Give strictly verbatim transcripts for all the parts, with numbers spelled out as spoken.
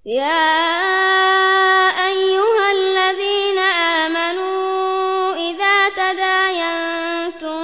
يا أيها الذين آمنوا إذا تداينتم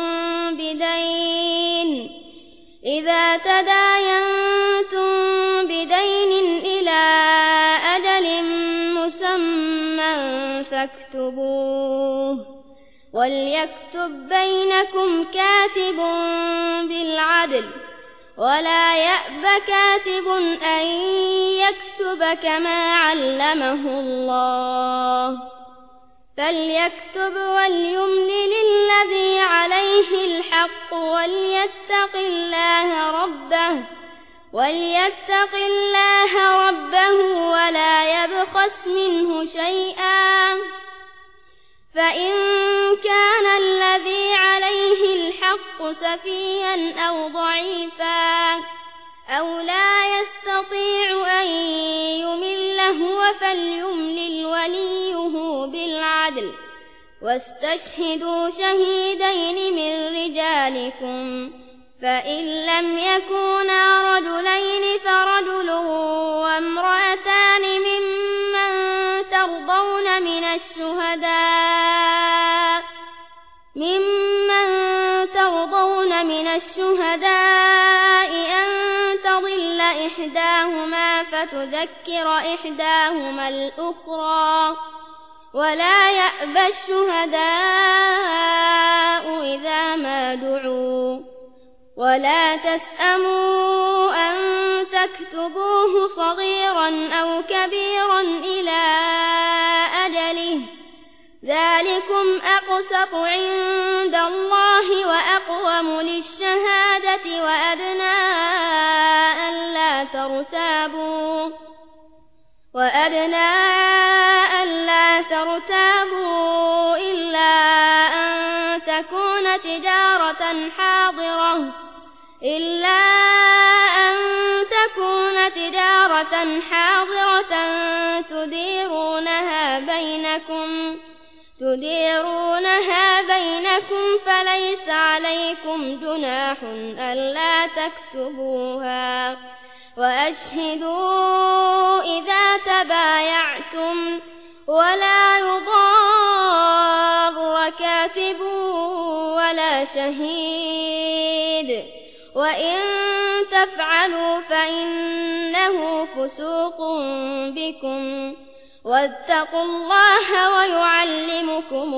بدين إذا تداينتم بدين إلى أجل مسمى فاكتبوه وليكتب بينكم كاتب بالعدل ولا يأب كاتب أن يكتب كما علمه الله فليكتب وليملل الذي عليه الحق وليتق الله ربه وليتق الله ربه ولا يبخس منه شيئا فإن كان الذي عليه الحق سفيها أو ضعيفا أو لا يستطيع أن يمل هو فليملل وليه بالعدل واستشهدوا شهيدين من رجالكم فإن لم يكونا رجلين فرجل وامرأتان ممن ترضون من الشهداء ممن ترضون من الشهداء أن تضل إحداهما فتذكر إحداهما الأخرى ولا يأبى الشهداء إذا ما دعوا ولا تسأموا أن تكتبوه صغيرا أو كبيرا إلى أجله ذلكم أقسط عند الله وأقوم للشهادة وأدنى ألا ترتابوا وأدنى ألا ترتابوا إلا أن تكون تجارة حاضرة إلا أن تكون تجارة حاضرة تديرونها بينكم تديرونها بينكم فليس عليكم جناح ألا تكتبوها وأشهدوا إذا تبايعتم ولا يضار كاتب ولا شهيد وإن تفعلوا فإنه فسوق بكم واتقوا الله ويعلمكم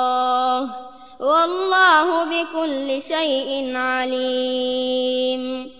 الله والله بكل شيء عليم.